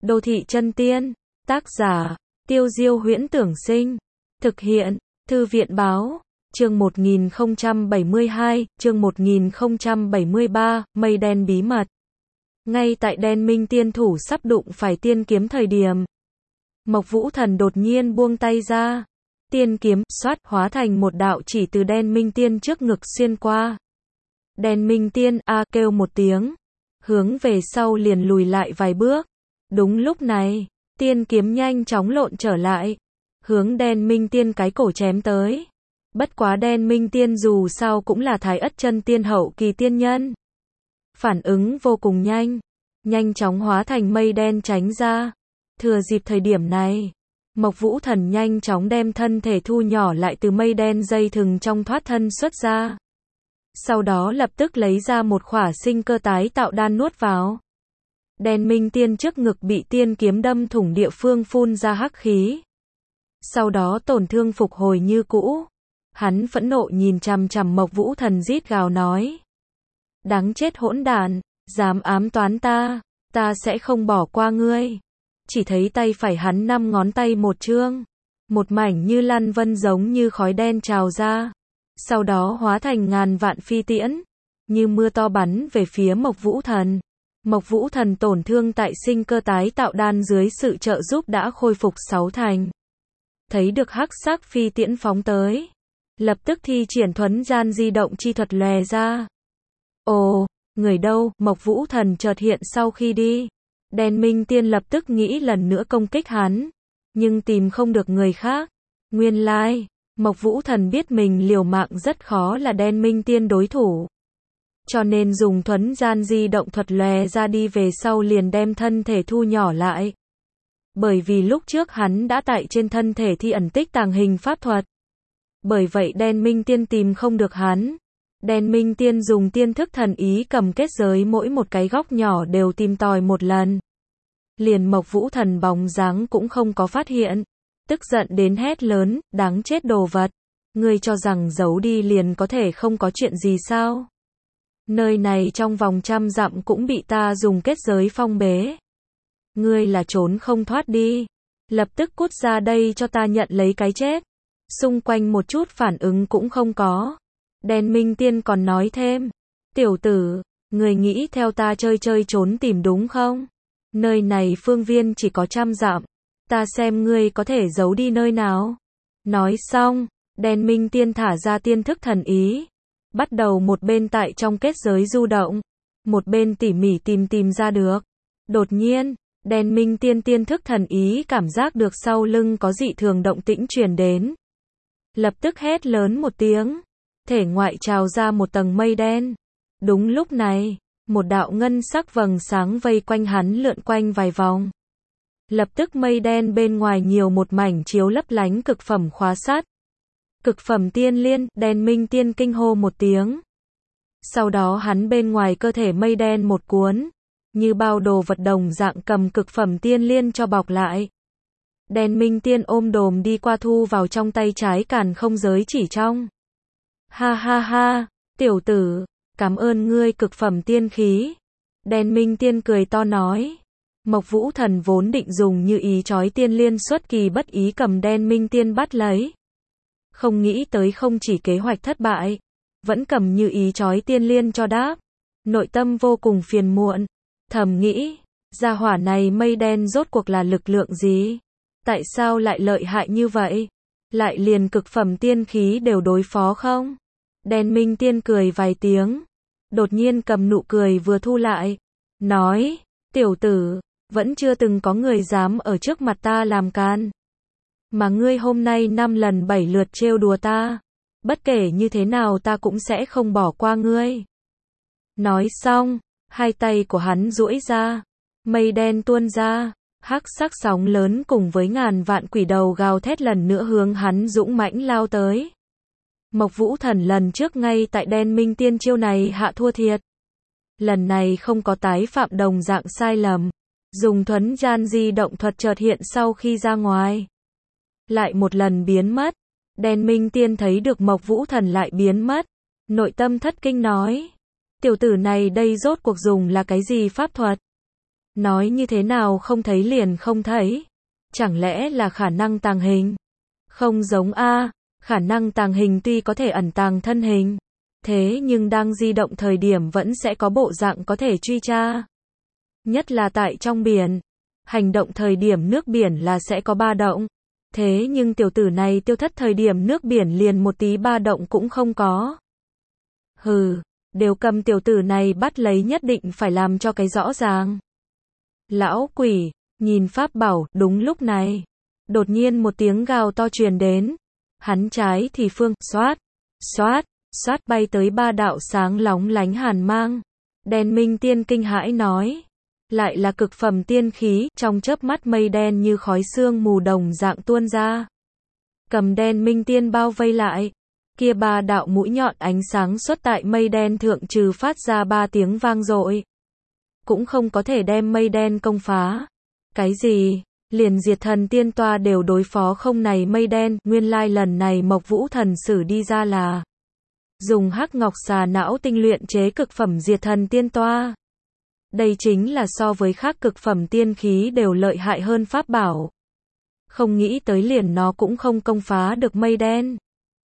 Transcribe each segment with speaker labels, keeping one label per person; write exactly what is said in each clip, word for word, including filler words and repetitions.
Speaker 1: Đô thị chân tiên. Tác giả, Tiêu Diêu Huyễn Tưởng Sinh. Thực hiện, Thư viện Báo. Chương một nghìn không trăm bảy mươi hai, chương một nghìn không trăm bảy mươi ba, mây đen bí mật. Ngay tại đen minh tiên thủ sắp đụng phải tiên kiếm thời điểm, Mộc Vũ Thần đột nhiên buông tay ra. Tiên kiếm, xoát, hóa thành một đạo chỉ từ đen minh tiên trước ngực xuyên qua. Đen minh tiên, a, kêu một tiếng. Hướng về sau liền lùi lại vài bước. Đúng lúc này, tiên kiếm nhanh chóng lộn trở lại. Hướng đen minh tiên cái cổ chém tới. Bất quá đen minh tiên dù sao cũng là thái ất chân tiên hậu kỳ tiên nhân. Phản ứng vô cùng nhanh. Nhanh chóng hóa thành mây đen tránh ra. Thừa dịp thời điểm này, Mộc Vũ Thần nhanh chóng đem thân thể thu nhỏ lại từ mây đen dây thừng trong thoát thân xuất ra. Sau đó lập tức lấy ra một khỏa sinh cơ tái tạo đan nuốt vào. Đen minh tiên trước ngực bị tiên kiếm đâm thủng địa phương phun ra hắc khí. Sau đó tổn thương phục hồi như cũ. Hắn phẫn nộ nhìn chằm chằm Mộc Vũ Thần rít gào nói. Đáng chết hỗn đản, dám ám toán ta, ta sẽ không bỏ qua ngươi. Chỉ thấy tay phải hắn năm ngón tay một chương. Một mảnh như lăn vân giống như khói đen trào ra. Sau đó hóa thành ngàn vạn phi tiễn. Như mưa to bắn về phía Mộc Vũ Thần. Mộc Vũ Thần tổn thương tại sinh cơ tái tạo đan dưới sự trợ giúp đã khôi phục sáu thành. Thấy được hắc sắc phi tiễn phóng tới. Lập tức thi triển thuấn gian di động chi thuật lòe ra. Ồ, người đâu? Mộc Vũ Thần chợt hiện sau khi đi. Đen minh tiên lập tức nghĩ lần nữa công kích hắn. Nhưng tìm không được người khác. Nguyên lai, Mộc Vũ Thần biết mình liều mạng rất khó là đen minh tiên đối thủ. Cho nên dùng thuấn gian di động thuật lòe ra đi về sau liền đem thân thể thu nhỏ lại. Bởi vì lúc trước hắn đã tại trên thân thể thi ẩn tích tàng hình pháp thuật. Bởi vậy đen minh tiên tìm không được hắn. Đen minh tiên dùng tiên thức thần ý cầm kết giới mỗi một cái góc nhỏ đều tìm tòi một lần. Liền Mộc Vũ Thần bóng dáng cũng không có phát hiện. Tức giận đến hét lớn, đáng chết đồ vật. Ngươi cho rằng giấu đi liền có thể không có chuyện gì sao? Nơi này trong vòng trăm dặm cũng bị ta dùng kết giới phong bế. Ngươi là trốn không thoát đi. Lập tức cút ra đây cho ta nhận lấy cái chết. Xung quanh một chút phản ứng cũng không có. Đen minh tiên còn nói thêm. Tiểu tử, người nghĩ theo ta chơi chơi trốn tìm đúng không? Nơi này phương viên chỉ có trăm dặm. Ta xem ngươi có thể giấu đi nơi nào. Nói xong, đen minh tiên thả ra tiên thức thần ý. Bắt đầu một bên tại trong kết giới du động. Một bên tỉ mỉ tìm tìm ra được. Đột nhiên, đen minh tiên tiên thức thần ý cảm giác được sau lưng có dị thường động tĩnh truyền đến. Lập tức hét lớn một tiếng. Thể ngoại trào ra một tầng mây đen. Đúng lúc này, một đạo ngân sắc vầng sáng vây quanh hắn lượn quanh vài vòng. Lập tức mây đen bên ngoài nhiều một mảnh chiếu lấp lánh cực phẩm khóa sắt. Cực phẩm tiên liên, đen minh tiên kinh hô một tiếng. Sau đó hắn bên ngoài cơ thể mây đen một cuốn. Như bao đồ vật đồng dạng cầm cực phẩm tiên liên cho bọc lại. Đen minh tiên ôm đồm đi qua thu vào trong tay trái càn không giới chỉ trong. Ha ha ha, tiểu tử, cảm ơn ngươi cực phẩm tiên khí. Đen minh tiên cười to nói. Mộc Vũ Thần vốn định dùng như ý chói tiên liên xuất kỳ bất ý cầm đen minh tiên bắt lấy. Không nghĩ tới không chỉ kế hoạch thất bại, vẫn cầm như ý chói tiên liên cho đáp. Nội tâm vô cùng phiền muộn. Thầm nghĩ, gia hỏa này mây đen rốt cuộc là lực lượng gì? Tại sao lại lợi hại như vậy? Lại liền cực phẩm tiên khí đều đối phó không? Đen minh tiên cười vài tiếng. Đột nhiên cầm nụ cười vừa thu lại. Nói, tiểu tử, vẫn chưa từng có người dám ở trước mặt ta làm can. Mà ngươi hôm nay năm lần bảy lượt trêu đùa ta. Bất kể như thế nào ta cũng sẽ không bỏ qua ngươi. Nói xong, hai tay của hắn duỗi ra. Mây đen tuôn ra. Hắc sắc sóng lớn cùng với ngàn vạn quỷ đầu gào thét lần nữa hướng hắn dũng mãnh lao tới. Mộc Vũ Thần lần trước ngay tại đen minh tiên chiêu này hạ thua thiệt. Lần này không có tái phạm đồng dạng sai lầm. Dùng thuấn gian di động thuật chợt hiện sau khi ra ngoài. Lại một lần biến mất. Đen minh tiên thấy được Mộc Vũ Thần lại biến mất. Nội tâm thất kinh nói. Tiểu tử này đây rốt cuộc dùng là cái gì pháp thuật? Nói như thế nào không thấy liền không thấy? Chẳng lẽ là khả năng tàng hình? Không giống a, khả năng tàng hình tuy có thể ẩn tàng thân hình, thế nhưng đang di động thời điểm vẫn sẽ có bộ dạng có thể truy tra. Nhất là tại trong biển, hành động thời điểm nước biển là sẽ có ba động. Thế nhưng tiểu tử này tiêu thất thời điểm nước biển liền một tí ba động cũng không có. Hừ, đều cầm tiểu tử này bắt lấy, nhất định phải làm cho cái rõ ràng. Lão quỷ, nhìn pháp bảo, đúng lúc này. Đột nhiên một tiếng gào to truyền đến. Hắn trái thì phương, xoát, xoát, xoát bay tới ba đạo sáng lóng lánh hàn mang. Đen minh tiên kinh hãi nói. Lại là cực phẩm tiên khí, trong chớp mắt mây đen như khói sương mù đồng dạng tuôn ra. Cầm đen minh tiên bao vây lại. Kia ba đạo mũi nhọn ánh sáng xuất tại mây đen thượng trừ phát ra ba tiếng vang dội. Cũng không có thể đem mây đen công phá. Cái gì? Liền diệt thần tiên toa đều đối phó không này mây đen, nguyên lai lần này Mộc Vũ thần sử đi ra là dùng hắc ngọc xà não tinh luyện chế cực phẩm diệt thần tiên toa. Đây chính là so với khác cực phẩm tiên khí đều lợi hại hơn pháp bảo. Không nghĩ tới liền nó cũng không công phá được mây đen.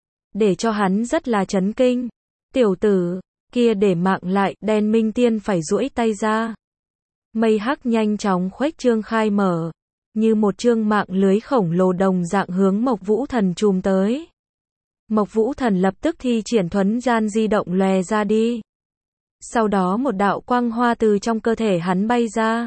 Speaker 1: Để cho hắn rất là chấn kinh. Tiểu tử, kia để mạng lại, đen minh tiên phải duỗi tay ra. Mây hắc nhanh chóng khuếch trương khai mở. Như một trương mạng lưới khổng lồ đồng dạng hướng Mộc Vũ thần chùm tới. Mộc Vũ thần lập tức thi triển thuấn gian di động lòe ra đi. Sau đó một đạo quang hoa từ trong cơ thể hắn bay ra.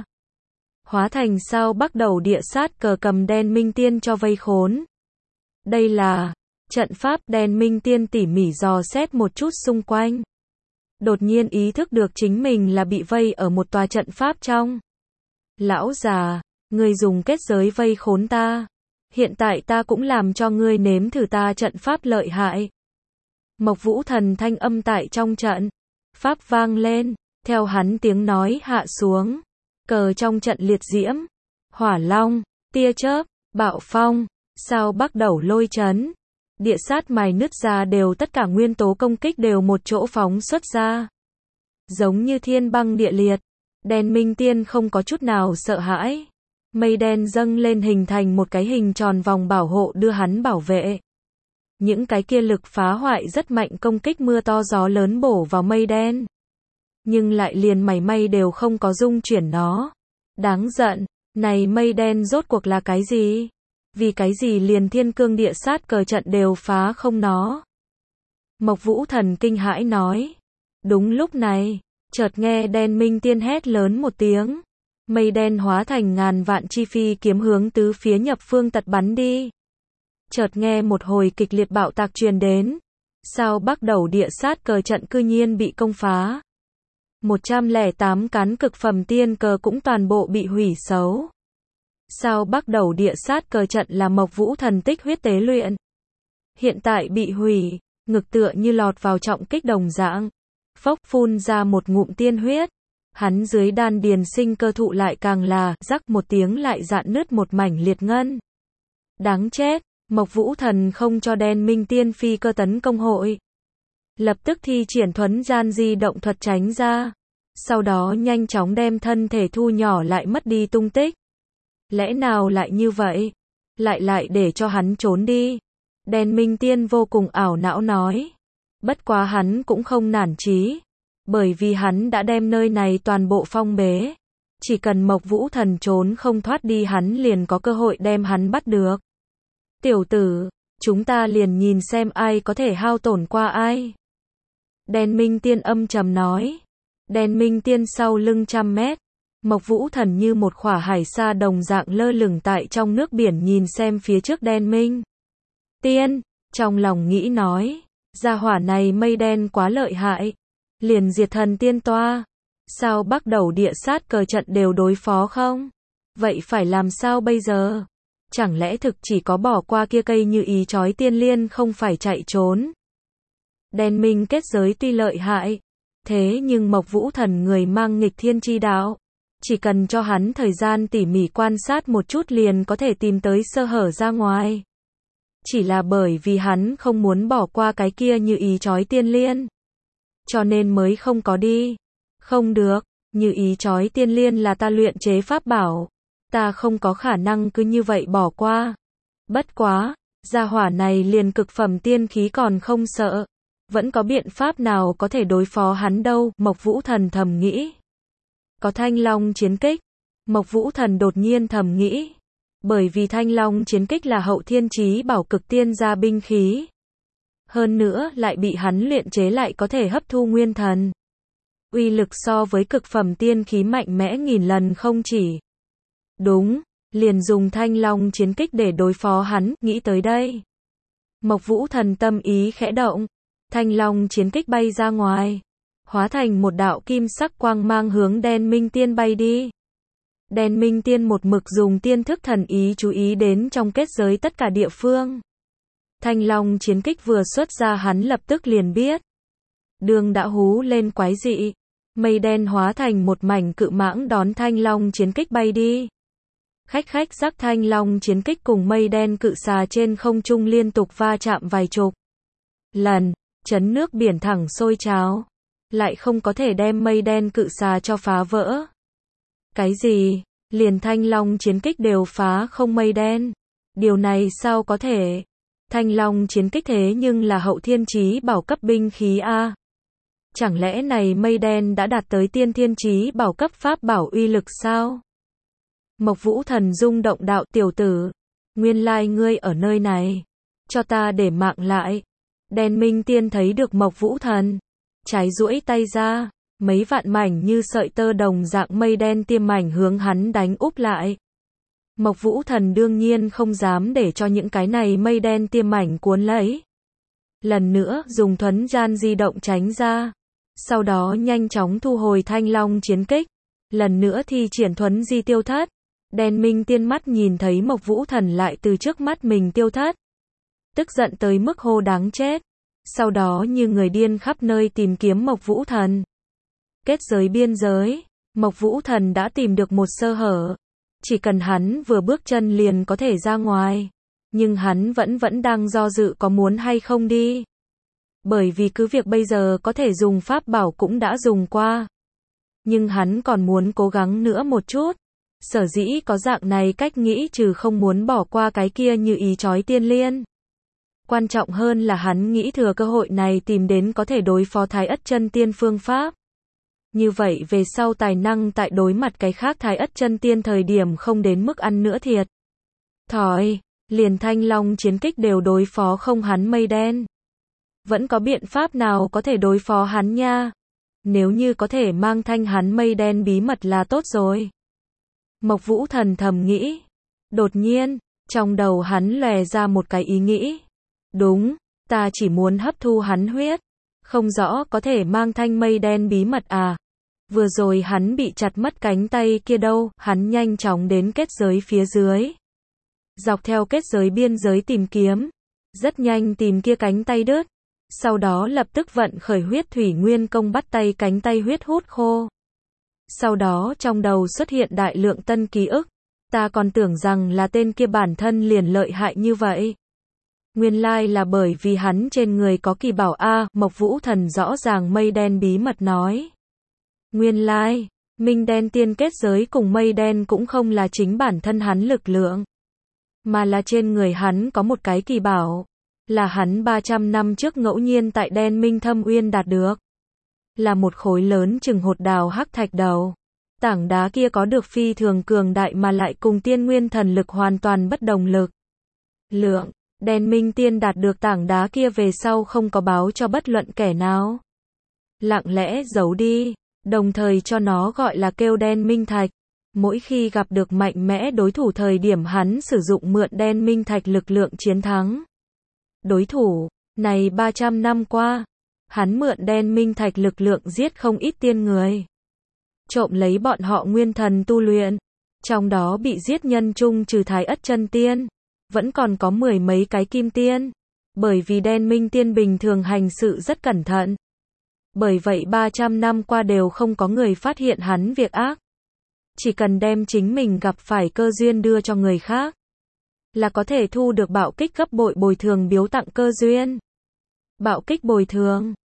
Speaker 1: Hóa thành sao bắt đầu địa sát cờ cầm đen minh tiên cho vây khốn. Đây là trận pháp. Đen minh tiên tỉ mỉ dò xét một chút xung quanh. Đột nhiên ý thức được chính mình là bị vây ở một tòa trận pháp trong. Lão già, ngươi dùng kết giới vây khốn ta. Hiện tại ta cũng làm cho ngươi nếm thử ta trận pháp lợi hại. Mộc Vũ thần thanh âm tại trong trận pháp vang lên, theo hắn tiếng nói hạ xuống. Cờ trong trận liệt diễm, hỏa long, tia chớp, bạo phong, sao bắt đầu lôi chấn. Địa sát mài nứt ra đều tất cả nguyên tố công kích đều một chỗ phóng xuất ra. Giống như thiên băng địa liệt, đen minh tiên không có chút nào sợ hãi. Mây đen dâng lên hình thành một cái hình tròn vòng bảo hộ đưa hắn bảo vệ. Những cái kia lực phá hoại rất mạnh công kích mưa to gió lớn bổ vào mây đen. Nhưng lại liền mảy may đều không có dung chuyển nó. Đáng giận, này mây đen rốt cuộc là cái gì? Vì cái gì liền thiên cương địa sát cờ trận đều phá không nó? Mộc Vũ thần kinh hãi nói. Đúng lúc này, chợt nghe đen minh tiên hét lớn một tiếng. Mây đen hóa thành ngàn vạn chi phi kiếm hướng tứ phía nhập phương tật bắn đi. Chợt nghe một hồi kịch liệt bạo tạc truyền đến. Sao bắt đầu địa sát cờ trận cư nhiên bị công phá. một trăm lẻ tám cán cực phẩm tiên cờ cũng toàn bộ bị hủy xấu. Sao bắt đầu địa sát cờ trận là Mộc Vũ thần tích huyết tế luyện. Hiện tại bị hủy, ngực tựa như lọt vào trọng kích đồng dạng. Phốc phun ra một ngụm tiên huyết. Hắn dưới đan điền sinh cơ thụ lại càng là, rắc một tiếng lại dạn nứt một mảnh liệt ngân. Đáng chết, Mộc Vũ thần không cho đen minh tiên phi cơ tấn công hội. Lập tức thi triển thuấn gian di động thuật tránh ra. Sau đó nhanh chóng đem thân thể thu nhỏ lại mất đi tung tích. Lẽ nào lại như vậy? Lại lại để cho hắn trốn đi. Đen minh tiên vô cùng ảo não nói. Bất quá hắn cũng không nản chí. Bởi vì hắn đã đem nơi này toàn bộ phong bế. Chỉ cần Mộc Vũ thần trốn không thoát đi hắn liền có cơ hội đem hắn bắt được. Tiểu tử, chúng ta liền nhìn xem ai có thể hao tổn qua ai. Đen minh tiên âm trầm nói. Đen minh tiên sau lưng trăm mét. Mộc Vũ thần như một khỏa hải sa đồng dạng lơ lửng tại trong nước biển nhìn xem phía trước đen minh tiên. Trong lòng nghĩ nói. Gia hỏa này mây đen quá lợi hại. Liền diệt thần tiên toa. Sao bắt đầu địa sát cờ trận đều đối phó không? Vậy phải làm sao bây giờ? Chẳng lẽ thực chỉ có bỏ qua kia cây như ý chói tiên liên không phải chạy trốn? Đen minh kết giới tuy lợi hại. Thế nhưng Mộc Vũ thần người mang nghịch thiên chi đạo. Chỉ cần cho hắn thời gian tỉ mỉ quan sát một chút liền có thể tìm tới sơ hở ra ngoài. Chỉ là bởi vì hắn không muốn bỏ qua cái kia như ý chói tiên liên. Cho nên mới không có đi. Không được, Như ý chói tiên liên là ta luyện chế pháp bảo. Ta không có khả năng cứ như vậy bỏ qua. Bất quá, gia hỏa này liền cực phẩm tiên khí còn không sợ. Vẫn có biện pháp nào có thể đối phó hắn đâu, Mộc Vũ Thần thầm nghĩ. Có Thanh Long chiến kích. Mộc Vũ Thần đột nhiên thầm nghĩ. Bởi vì Thanh Long chiến kích là hậu thiên chí bảo cực tiên gia binh khí. Hơn nữa lại bị hắn luyện chế lại có thể hấp thu nguyên thần. Uy lực so với cực phẩm tiên khí mạnh mẽ nghìn lần không chỉ. Đúng, liền dùng Thanh Long chiến kích để đối phó hắn, nghĩ tới đây. Mộc Vũ Thần tâm ý khẽ động. Thanh Long chiến kích bay ra ngoài. Hóa thành một đạo kim sắc quang mang hướng Đen Minh Tiên bay đi. Đen Minh Tiên một mực dùng tiên thức thần ý chú ý đến trong kết giới tất cả địa phương. Thanh Long chiến kích vừa xuất ra hắn lập tức liền biết. Đường đã hú lên quái dị. Mây đen hóa thành một mảnh cự mãng đón Thanh Long chiến kích bay đi. Khách khách sắc Thanh Long chiến kích cùng mây đen cự xà trên không trung liên tục va chạm vài chục lần, chấn nước biển thẳng sôi trào. Lại không có thể đem mây đen cự xà cho phá vỡ. Cái gì? Liền Thanh Long chiến kích đều phá không mây đen. Điều này sao có thể? Thanh Long chiến kích thế nhưng là hậu thiên chí bảo cấp binh khí a. Chẳng lẽ này mây đen đã đạt tới tiên thiên chí bảo cấp pháp bảo uy lực sao? Mộc Vũ Thần rung động đạo tiểu tử. Nguyên lai ngươi ở nơi này. Cho ta để mạng lại. Đen Minh Tiên thấy được Mộc Vũ Thần. Trái duỗi tay ra. Mấy vạn mảnh như sợi tơ đồng dạng mây đen tiêm mảnh hướng hắn đánh úp lại. Mộc Vũ Thần đương nhiên không dám để cho những cái này mây đen tiêm mảnh cuốn lấy. Lần nữa dùng thuấn gian di động tránh ra. Sau đó nhanh chóng thu hồi Thanh Long chiến kích. Lần nữa thi triển thuấn di tiêu thất. Đen Minh Tiên mắt nhìn thấy Mộc Vũ Thần lại từ trước mắt mình tiêu thất. Tức giận tới mức hô đáng chết. Sau đó như người điên khắp nơi tìm kiếm Mộc Vũ Thần. Kết giới biên giới, Mộc Vũ Thần đã tìm được một sơ hở. Chỉ cần hắn vừa bước chân liền có thể ra ngoài. Nhưng hắn vẫn vẫn đang do dự có muốn hay không đi. Bởi vì cứ việc bây giờ có thể dùng pháp bảo cũng đã dùng qua. Nhưng hắn còn muốn cố gắng nữa một chút. Sở dĩ có dạng này cách nghĩ trừ không muốn bỏ qua cái kia như ý chói tiên liên. Quan trọng hơn là hắn nghĩ thừa cơ hội này tìm đến có thể đối phó Thái Ất Chân Tiên phương pháp. Như vậy về sau tài năng tại đối mặt cái khác Thái Ất Chân Tiên thời điểm không đến mức ăn nữa thiệt. Thỏi, liền Thanh Long chiến kích đều đối phó không hắn mây đen. Vẫn có biện pháp nào có thể đối phó hắn nha. Nếu như có thể mang thanh hắn mây đen bí mật là tốt rồi. Mộc Vũ Thần thầm nghĩ. Đột nhiên, trong đầu hắn lòe ra một cái ý nghĩ. Đúng, ta chỉ muốn hấp thu hắn huyết. Không rõ có thể mang thanh mây đen bí mật à. Vừa rồi hắn bị chặt mất cánh tay kia đâu, hắn nhanh chóng đến kết giới phía dưới. Dọc theo kết giới biên giới tìm kiếm. Rất nhanh tìm kia cánh tay đứt. Sau đó lập tức vận khởi huyết thủy nguyên công bắt tay cánh tay huyết hút khô. Sau đó trong đầu xuất hiện đại lượng tân ký ức. Ta còn tưởng rằng là tên kia bản thân liền lợi hại như vậy. Nguyên lai là bởi vì hắn trên người có kỳ bảo A, Mộc Vũ Thần rõ ràng mây đen bí mật nói. Nguyên lai, Minh Đen Tiên kết giới cùng mây đen cũng không là chính bản thân hắn lực lượng. Mà là trên người hắn có một cái kỳ bảo. Là hắn ba trăm năm trước ngẫu nhiên tại Đen Minh Thâm Uyên đạt được. Là một khối lớn chừng hột đào hắc thạch đầu. Tảng đá kia có được phi thường cường đại mà lại cùng tiên nguyên thần lực hoàn toàn bất đồng lực. Lượng, Đen Minh Tiên đạt được tảng đá kia về sau không có báo cho bất luận kẻ nào. Lặng lẽ giấu đi, đồng thời cho nó gọi là kêu Đen Minh Thạch. Mỗi khi gặp được mạnh mẽ đối thủ thời điểm hắn sử dụng mượn Đen Minh Thạch lực lượng chiến thắng. Đối thủ, này ba trăm năm qua, hắn mượn Đen Minh Thạch lực lượng giết không ít tiên người. Trộm lấy bọn họ nguyên thần tu luyện. Trong đó bị giết nhân chung trừ Thái Ất Chân Tiên. Vẫn còn có mười mấy cái kim tiên. Bởi vì Đen Minh Tiên bình thường hành sự rất cẩn thận. Bởi vậy ba trăm năm qua đều không có người phát hiện hắn việc ác. Chỉ cần đem chính mình gặp phải cơ duyên đưa cho người khác. Là có thể thu được bạo kích gấp bội bồi thường biếu tặng cơ duyên. Bạo kích bồi thường.